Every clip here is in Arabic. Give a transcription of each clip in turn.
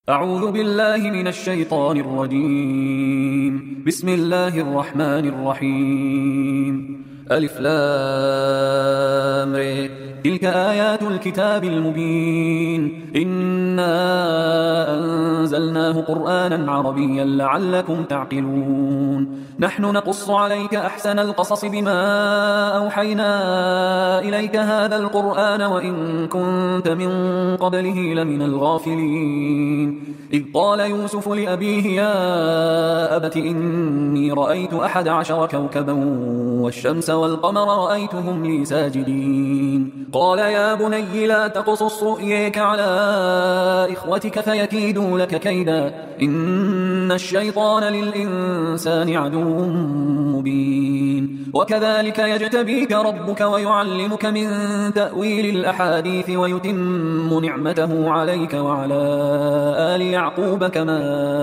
أعوذ بالله من الشيطان الرجيم. بسم الله الرحمن الرحيم. ألف لام ر. تلك آيات الكتاب المبين. إنا أنزلناه قرآنا عربيا لعلكم تعقلون. نحن نقص عليك أحسن القصص بما أوحينا إليك هذا القرآن وإن كنت من قبله لمن الغافلين. إذ قال يوسف لأبيه يا أبت إني رأيت 11 كوكبا والشمس والقمر رأيتهم لي ساجدين. قال يا بني لا تقصص رؤياك على إخوتك فيكيدوا لك كيدا إن الشيطان للإنسان عدو مبين. وكذلك يجتبيك ربك ويعلمك من تأويل الأحاديث ويتم نعمته عليك وعلى آل يعقوب كما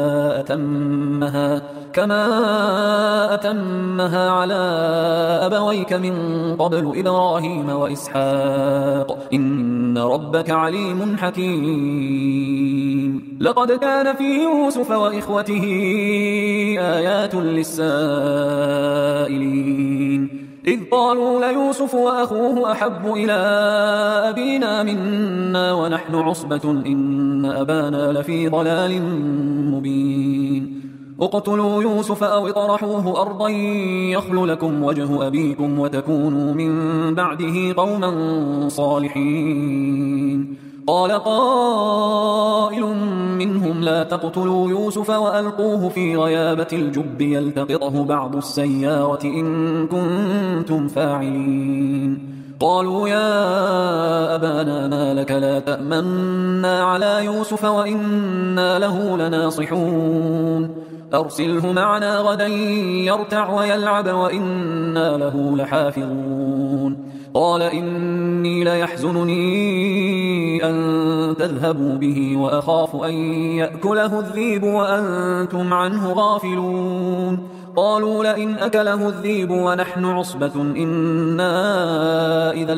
أتمها على أبويك من قبل إبراهيم وإسحاق إن ربك عليم حكيم. لقد كان في يوسف وإخوته آيات للسائلين إذ قالوا ليوسف وأخوه أحب إلى أبينا منا ونحن عصبة إن أبانا لفي ضلال مبين. اقتلوا يوسف أو اطرحوه أرضا يخل لكم وجه أبيكم وتكونوا من بعده قوما صالحين. قال قائل منهم لا تقتلوا يوسف وألقوه في غيابة الجب يلتقطه بعض السيارة إن كنتم فاعلين. قالوا يا أبانا ما لك لا تأمنا على يوسف وإنا له لناصحون أرسله معنا غدا يرتع ويلعب وإنا له لحافظون. قال إني ليحزنني أن تذهبوا به وأخاف أن يأكله الذئب وأنتم عنه غافلون. قالوا لئن أكله الذئب ونحن عصبة إنا إذا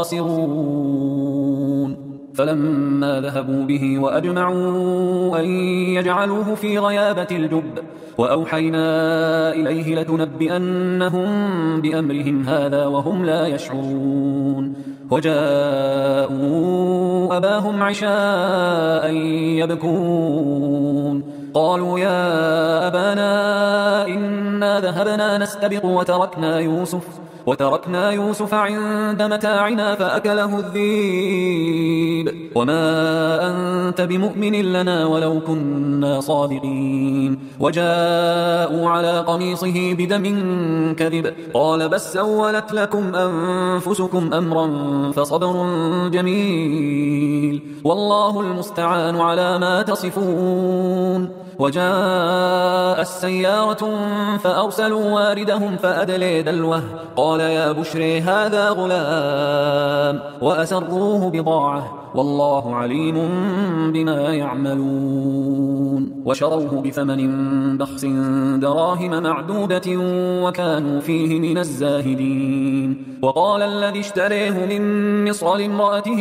لخاسرون. فلما ذهبوا به وأجمعوا أن يجعلوه في غيابة الجب وأوحينا إليه لتنبئنهم بأمرهم هذا وهم لا يشعرون. وجاءوا أباهم عشاء يبكون. قالوا يا أبانا إنا ذهبنا نستبق وتركنا يوسف عند متاعنا فأكله الذئب وما أنت بمؤمن لنا ولو كنا صادقين. وجاءوا على قميصه بدم كذب قال بل سولت لكم أنفسكم أمرا فصبر جميل والله المستعان على ما تصفون. وجاء السيارة فأرسلوا واردهم فأدلي دلوه قال يا بشري هذا غلام وأسروه بضاعة والله عليم بما يعملون. وشروه بثمن بخس دراهم معدودة وكانوا فيه من الزاهدين. وقال الذي اشتريه من مصر لامرأته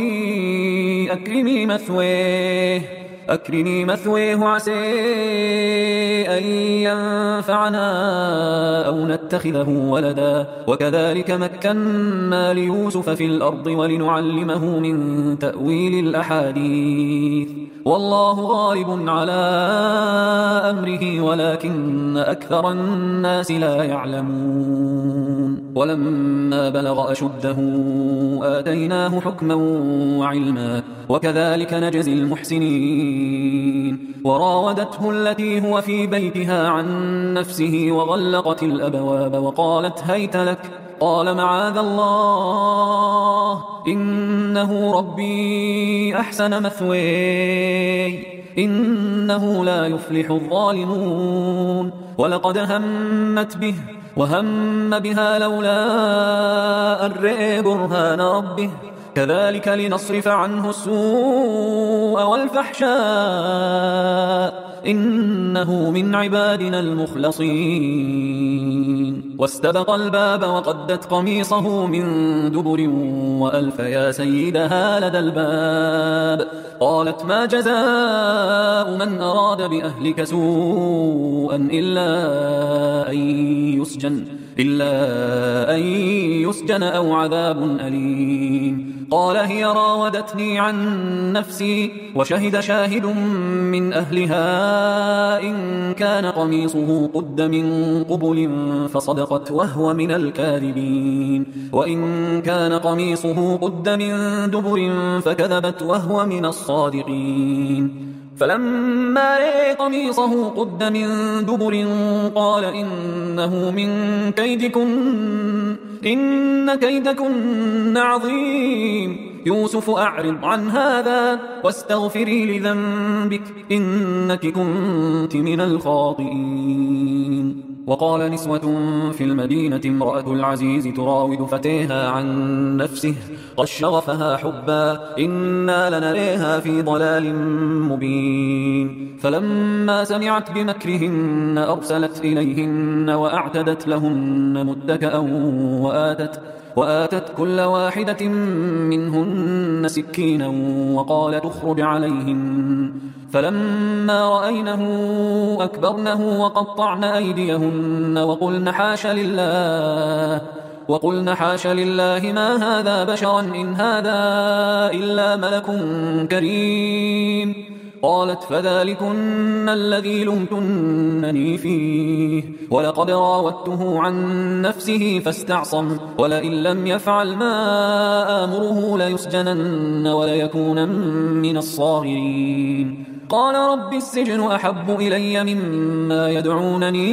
أكرمي مثويه عسى أن ينفعنا أو نتخذه ولدا وكذلك مكنا ليوسف في الأرض ولنعلمه من تأويل الأحاديث والله غالب على أمره ولكن أكثر الناس لا يعلمون. ولما بلغ أشده آتيناه حكما وعلما وكذلك نجزي المحسنين. وراودته التي هو في بيتها عن نفسه وغلقت الأبواب وقالت هيت لك قال معاذ الله إنه ربي أحسن مثواي إنه لا يفلح الظالمون. ولقد همت به وهم بها لولا أن رأى برهان ربه كذلك لنصرف عنه السوء والفحشاء إنه من عبادنا المخلصين. واستبق الباب وقدت قميصه من دبر وألف يا سيدها لدى الباب. قالت ما جزاء من أراد بأهلك سوءا إلا أن يسجن أو عذاب أليم. قال هي راودتني عن نفسي وشهد شاهد من أهلها إن كان قميصه قد من قبل فصدقت وهو من الكاذبين وإن كان قميصه قد من دبر فكذبت وهو من الصادقين. فلما رأى قميصه قد من دبر قال إنه من كيدكن إن كيدكن عظيم. يوسف أعرض عن هذا واستغفري لذنبك إنك كنت من الخاطئين. وقال نسوة في المدينة امرأة العزيز تراود فتيها عن نفسه قد شغفها حبا إنا لنريها في ضلال مبين. فلما سمعت بمكرهن أرسلت إليهن وأعتدت لهن متكأ وآتت كل واحدة منهن سكينا وقالت اخرج عليهن. فلما رأينه أكبرنه وقطعن أيديهن وقلن حاش لله ما هذا بشرا إن هذا إلا ملك كريم. قالت فذلكن الذي لمتنني فيه ولقد راودته عن نفسه فاستعصم ولئن لم يفعل ما آمره ليسجنن وليكونن من الصاغرين. قال رب السجن أحب إلي مما يدعونني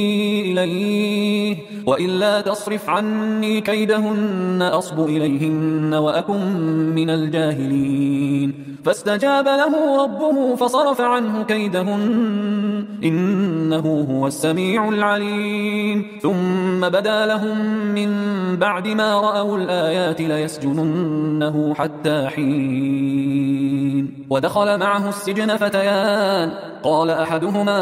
إليه وإلا تصرف عني كيدهن أصب إليهن وأكن من الجاهلين. فاستجاب له ربه فصرف عنه كيدهن إنه هو السميع العليم. ثم بدا لهم من بعد ما رأوا الآيات ليسجننه حتى حين. ودخل معه السجن فتيان قال أحدهما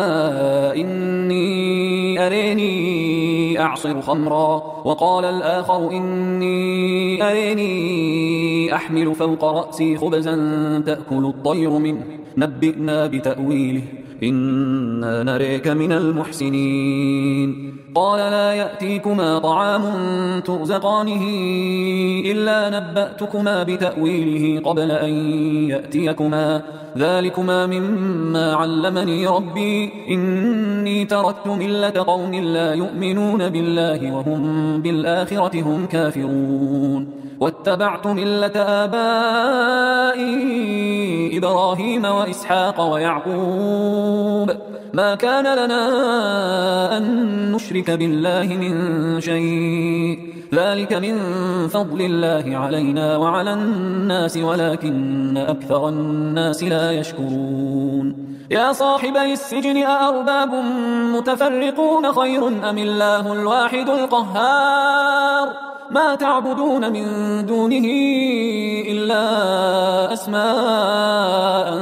إني أريني أعصر خمرا وقال الآخر إني أريني أحمل فوق رأسي خبزا تأكل الطير منه نبئنا بتأويله إنا نريك من المحسنين. قال لا يأتيكما طعام ترزقانه إلا نبأتكما بتأويله قبل أن يأتيكما ذلكما مما علمني ربي إني تركت ملة قوم لا يؤمنون بالله وهم بالآخرة هم كافرون واتبعت ملة آبائي إبراهيم وإسحاق ويعقوب ما كان لنا أن نشرك بالله من شيء ذلك من فضل الله علينا وعلى الناس ولكن أكثر الناس لا يشكرون. يا صاحبي السجن أأرباب متفرقون خير أم الله الواحد القهار ما تعبدون من دونه إلا أسماء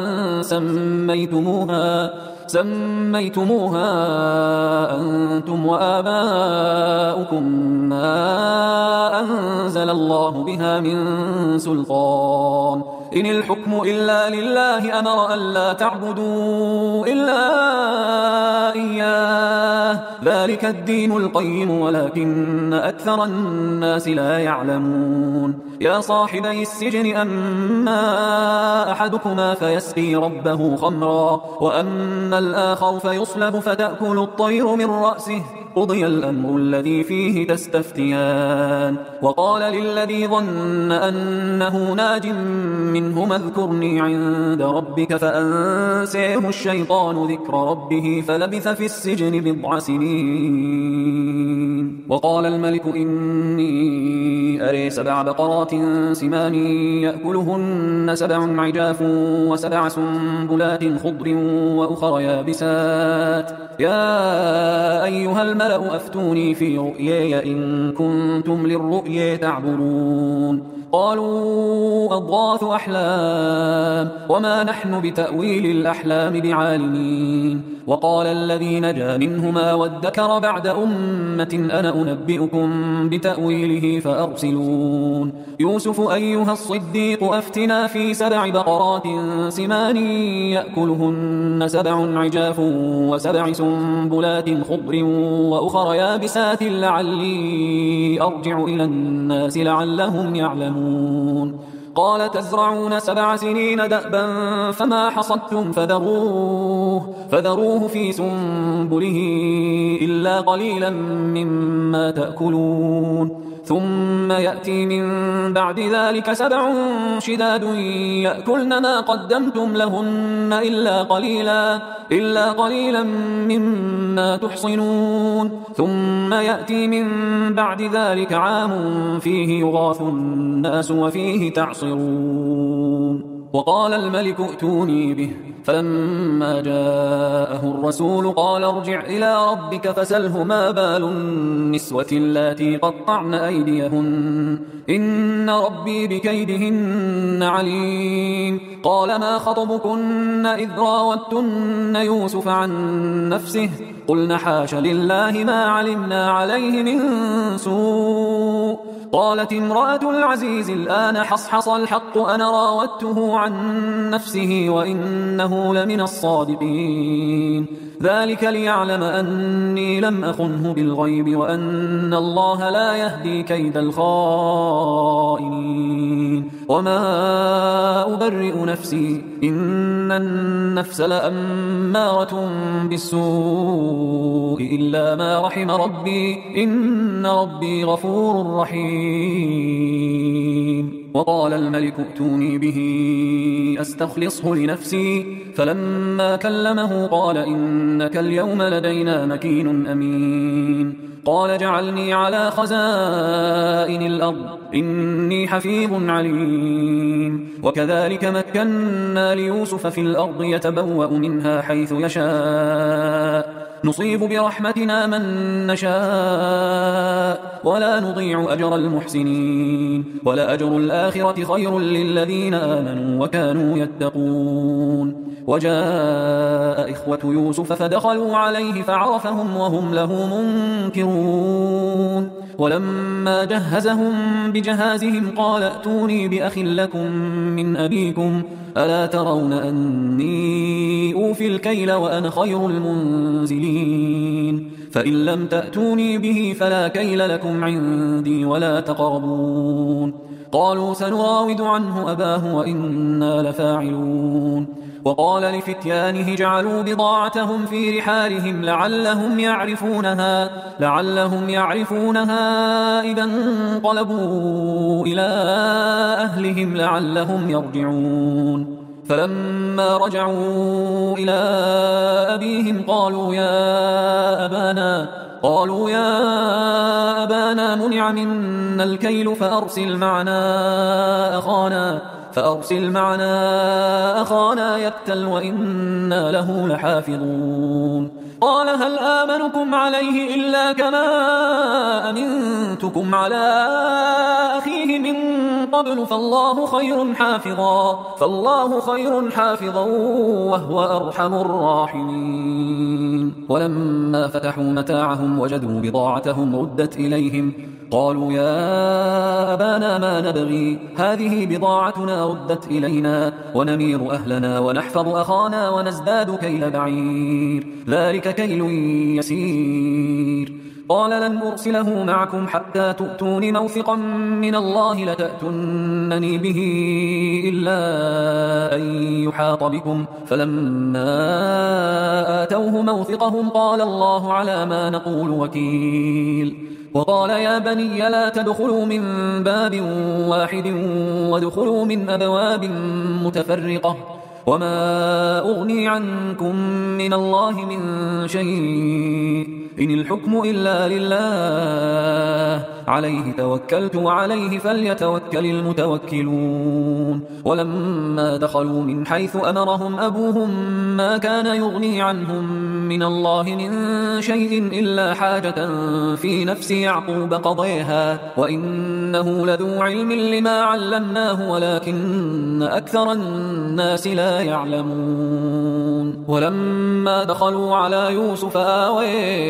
سميتموها أنتم وآباؤكم ما أنزل الله بها من سلطان إن الحكم إلا لله أمر ألا تعبدوا إلا إياه ذلك الدين القيم ولكن أكثر الناس لا يعلمون. يا صاحبي السجن أما أحدكما فيسقي ربه خمرا وأما الآخر فيصلب فتأكل الطير من رأسه قضي الأمر الذي فيه تستفتيان. وقال للذي ظن أنه ناج منهما اذكرني عند ربك فأنسيه الشيطان ذكر ربه فلبث في السجن بضع سنين. وقال الملك إني أري 7 بقرات سمان يأكلهن 7 عجاف و7 سنبلات خضر وأخر يابسات يا أيها الملأ أفتوني في رؤياي إن كنتم للرؤيا تعبرون. قالوا أضغاث أحلام وما نحن بتأويل الأحلام بعالمين. وقال الذي نجا منهما وادكر بعد أمة أنا أنبئكم بتأويله فأرسلون يوسف أيها الصديق أفتنا في 7 بقرات سمان يأكلهن 7 عجاف و7 سنبلات خضر وأخر يابسات لعلي أرجع إلى الناس لعلهم يعلمون قال تزرعون 7 سنين دأبا فما حصدتم فذروه في سنبله إلا قليلا مما تأكلون ثم يأتي من بعد ذلك 7 شداد يأكلن ما قدمتم لهن إلا قليلا مما تحصنون ثم يأتي من بعد ذلك عام فيه يغاث الناس وفيه تعصرون وقال الملك ائتوني به فلما جاءه الرسول قال ارجع إلى ربك فسله ما بال النسوة اللاتي قطعن أيديهن إن ربي بكيدهن عليم قال ما خطبكن إذ راوتن يوسف عن نفسه قلن حاش لله ما علمنا عليه من سوء قالت امرأة العزيز الآن حصحص الحق أنا راودته عن نفسه وإنه لمن الصادقين ذلك ليعلم أني لم أخنه بالغيب وأن الله لا يهدي كيد الخائنين وما أبرئ نفسي إن النفس لأمارة بالسوء إلا ما رحم ربي إن ربي غفور رحيم وقال الملك ائتوني به أستخلصه لنفسي فلما كلمه قال إنك اليوم لدينا مكين أمين قال جعلني على خزائن الأرض إني حفيظ عليم وكذلك مكنا ليوسف في الأرض يتبوأ منها حيث يشاء نصيب برحمتنا من نشاء ولا نضيع أجر المحسنين ولأجر الآخرة خير للذين آمنوا وكانوا يتقون وجاء إخوة يوسف فدخلوا عليه فعرفهم وهم له منكرون ولما جهزهم بجهازهم قال ائتوني بأخ لكم من أبيكم ألا ترون أني أوفي الكيل وأنا خير المنزلين فإن لم تأتوني به فلا كيل لكم عندي ولا تقربون قالوا سنراود عنه أباه وإنا لفاعلون وقال لفتيانه جعلوا بضاعتهم في رحالهم لعلهم يعرفونها إذا انقلبوا إلى أهلهم لعلهم يرجعون فلما رجعوا إلى أبيهم قالوا يا أبانا منع منا الكيل فأرسل معنا أخانا يكتل وإنا له لحافظون قال هل آمنكم عليه إلا كما أمنتكم على أخيه من قبل فالله خير حافظا وهو أرحم الراحمين ولما فتحوا متاعهم وجدوا بضاعتهم ردت إليهم قالوا يا أبانا ما نبغي هذه بضاعتنا ردت إلينا ونمير أهلنا ونحفظ أخانا ونزداد كيل بعير ذلك كيل يسير قال لن أرسله معكم حتى تؤتون موثقا من الله لتأتونني به إلا أن يحاط بكم فلما آتوه موثقهم قال الله على ما نقول وكيل وقال يا بني لا تدخلوا من باب واحد وادخلوا من أبواب متفرقة وما أغني عنكم من الله من شيء إن الحكم إلا لله عليه توكلت وعليه فليتوكل المتوكلون ولما دخلوا من حيث أمرهم أبوهم ما كان يغني عنهم من الله من شيء إلا حاجة في نفس يعقوب قضيها وإنه لذو علم لما علمناه ولكن أكثر الناس لا يعلمون ولما دخلوا على يوسف آوى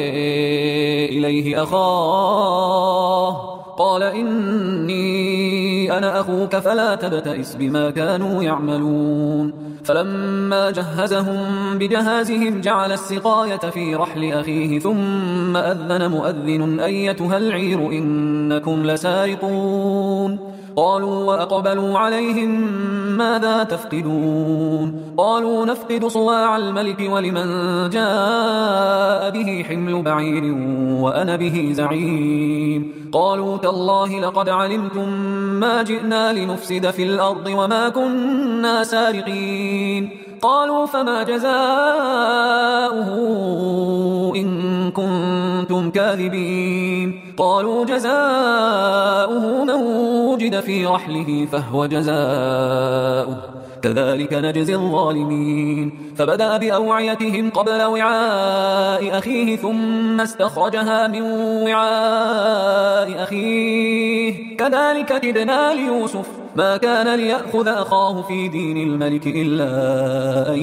إليه أخاه قال إني أنا أخوك فلا تبتئس بما كانوا يعملون فلما جهزهم بجهازهم جعل السقاية في رحل أخيه ثم أذن مؤذن أيتها العير إنكم لسارقون قالوا وأقبلوا عليهم ماذا تفقدون قالوا نفقد صواع الملك ولمن جاء به حمل بعير وأنا به زعيم قالوا تالله لقد علمتم ما جئنا لنفسد في الأرض وما كنا سارقين قالوا فما جزاؤه إن كنتم كاذبين قالوا جزاؤه من وجد في رحله فهو جزاؤه كذلك نجزي الظالمين فبدأ بأوعيتهم قبل وعاء أخيه ثم استخرجها من وعاء أخيه كذلك كدنا ليوسف ما كان ليأخذ أخاه في دين الملك إلا أن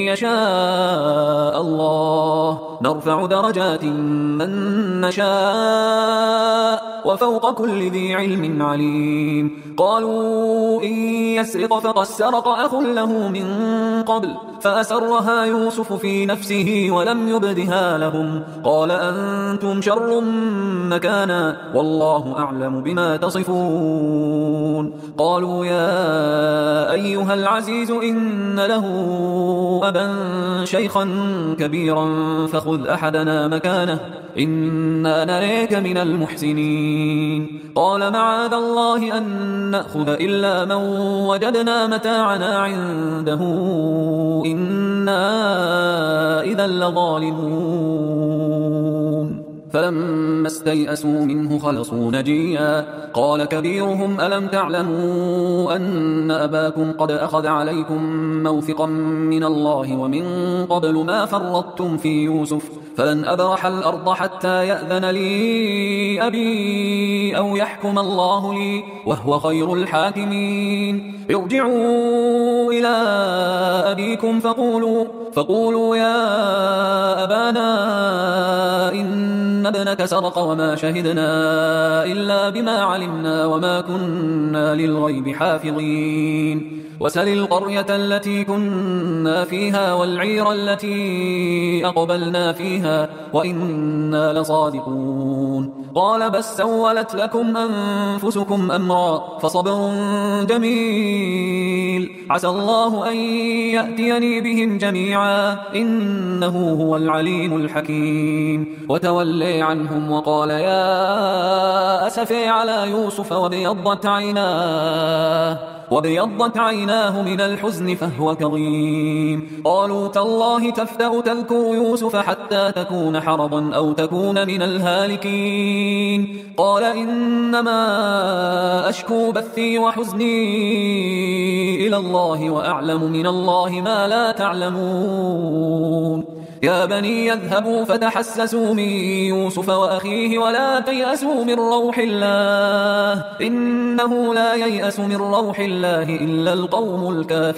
يشاء الله نرفع درجات من نشاء وفوق كل ذي علم عليم قالوا إن يسرق فقد سرق أخ له من قبل فأسرها يوسف في نفسه ولم يبدها لهم قال أنتم شر مكانا والله أعلم بما تصفون قالوا يا أيها العزيز إن له أبا شيخا كبيرا فخذ أحدنا مكانه إنا نريك من المحسنين قال معاذ الله أن نأخذ إلا من وجدنا متاعنا عنده إنا إذا لظالمون فلما استيئسوا منه خلصوا نجيا قال كبيرهم ألم تعلموا أن أباكم قد أخذ عليكم موثقا من الله ومن قبل ما فرطتم في يوسف فلن أبرح الأرض حتى يأذن لي أبي أو يحكم الله لي وهو خير الحاكمين ارجعوا إلى أبيكم فقولوا يا أبانا إن ابنك سرق وما شهدنا إلا بما علمنا وما كنا للغيب حافظين وسل القرية التي كنا فيها والعير التي أقبلنا فيها وإنا لصادقون قال بس سولت لكم أنفسكم أمرا فصبر جميل عسى الله أن يأتيني بهم جميعا إنه هو العليم الحكيم وتولي عنهم وقال يا أسفي على يوسف وابيضت عيناه من الحزن فهو كظيم قالوا تالله تفتأ تذكر يوسف حتى تكون حرضا أو تكون من الهالكين قال إنما أشكو بثي وحزني إلى الله وأعلم من الله ما لا تعلمون يا بني يذهبوا فتحسسوا من يوسف وأخيه ولا تيأسوا من روح الله إنه لا ييأس من روح الله إلا القوم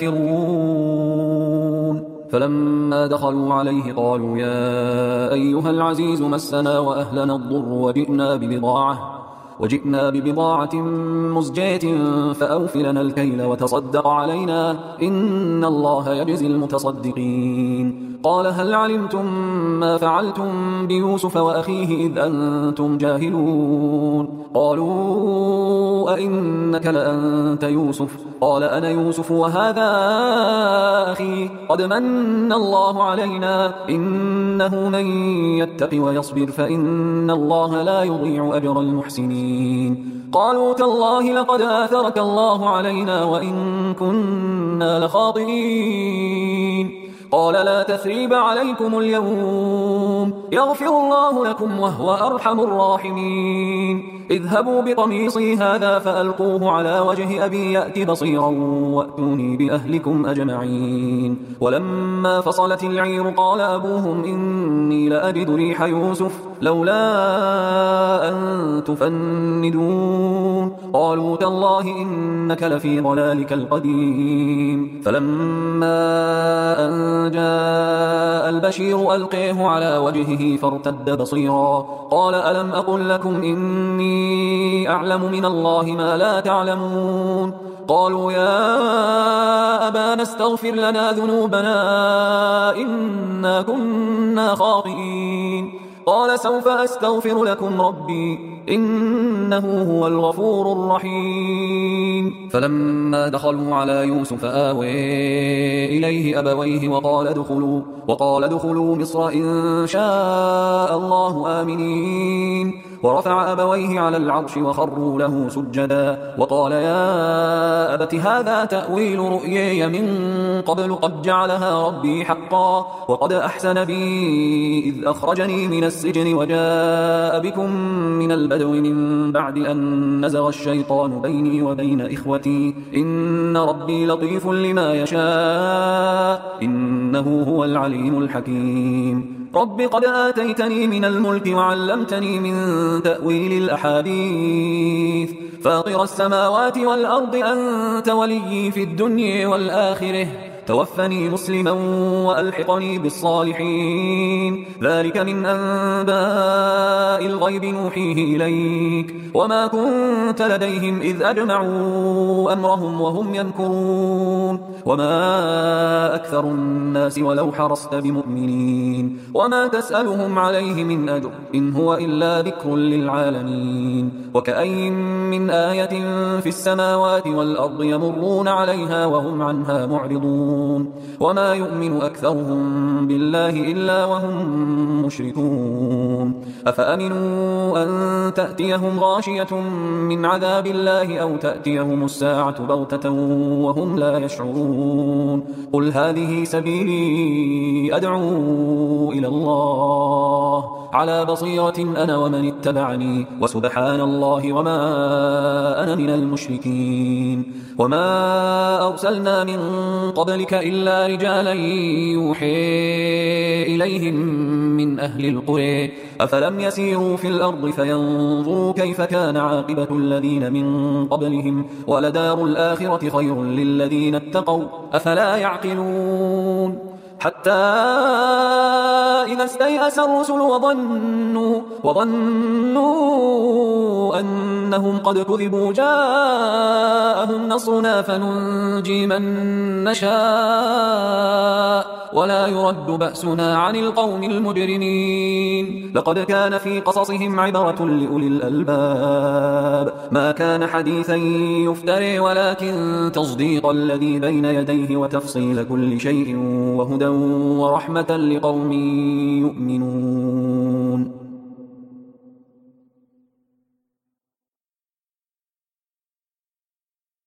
الكافرون فلما دخلوا عليه قالوا يا أيها العزيز مسنا وأهلنا الضر وجئنا ببضاعة مزجاة فأوف لنا الكيل وتصدق علينا إن الله يجزي المتصدقين قال هل علمتم ما فعلتم بيوسف وأخيه إذ أنتم جاهلون قالوا أئنك لأنت يوسف قال أنا يوسف وهذا أخي قد من الله علينا إنه من يتق ويصبر فإن الله لا يضيع أجر المحسنين قالوا تالله لقد آثرك الله علينا وإن كنا لخاطئين قال لا تثريب عليكم اليوم يغفر الله لكم وهو أرحم الراحمين اذهبوا بقميصي هذا فألقوه على وجه أبي يأت بصيرا وأتوني بأهلكم أجمعين ولما فصلت العير قال أبوهم إني لأجد ريح يوسف لولا أن تفندون قالوا تالله إنك لفي ضلالك القديم فلما أن جاء البشير ألقيه على وجهه فارتد بصيرا قال ألم أقل لكم إني أعلم من الله ما لا تعلمون قالوا يا أبانا استغفر لنا ذنوبنا إنا كنا خاطئين قال سوف أستغفر لكم ربي إنه هو الغفور الرحيم فلما دخلوا على يوسف آوي إليه أبويه وقال ادخلوا مصر إن شاء الله آمنين ورفع أبويه على العرش وخروا له سجدا وقال يا أبت هذا تأويل رؤياي من قبل قد جعلها ربي حقا وقد أحسن بي إذ أخرجني من السجن وجاء بكم من البدو من بعد أن نزغ الشيطان بيني وبين إخوتي إن ربي لطيف لما يشاء إنه هو العليم الحكيم رب قد آتيتني من الملك وعلمتني من تأويل الأحاديث فاطر السماوات والأرض أنت وليي في الدنيا والآخرة توفني مسلما وألحقني بالصالحين ذلك من أنباء الغيب نوحيه إليك وما كنت لديهم إذ أجمعوا أمرهم وهم يمكرون وما أكثر الناس ولو حرصت بمؤمنين وما تسألهم عليه من أجر إن هو إلا ذكر للعالمين وكأين من آية في السماوات والأرض يمرون عليها وهم عنها معرضون وما يؤمن أكثرهم بالله إلا وهم مشركون أفأمنوا أن تأتيهم غاشية من عذاب الله أو تأتيهم الساعة بغتة وهم لا يشعرون قل هذه سبيلي أدعو إلى الله على بصيرة أنا ومن اتبعني وسبحان الله وما أنا من المشركين وما أرسلنا من قبلك إلا رجالا يوحي إليهم من أهل القرى أفلم يسيروا في الأرض فينظروا كيف كان عاقبة الذين من قبلهم ولدار الآخرة خير للذين اتقوا أفلا يعقلون حتى إذا استيأس الرسل وظنوا أنهم قد كذبوا جاءهم نصرنا فننجي من نشاء ولا يرد بأسنا عن القوم المجرمين لقد كان في قصصهم عبرة لأولي الألباب ما كان حديثا يفتري ولكن تصديق الذي بين يديه وتفصيل كل شيء وهدى ورحمة لقوم يؤمنون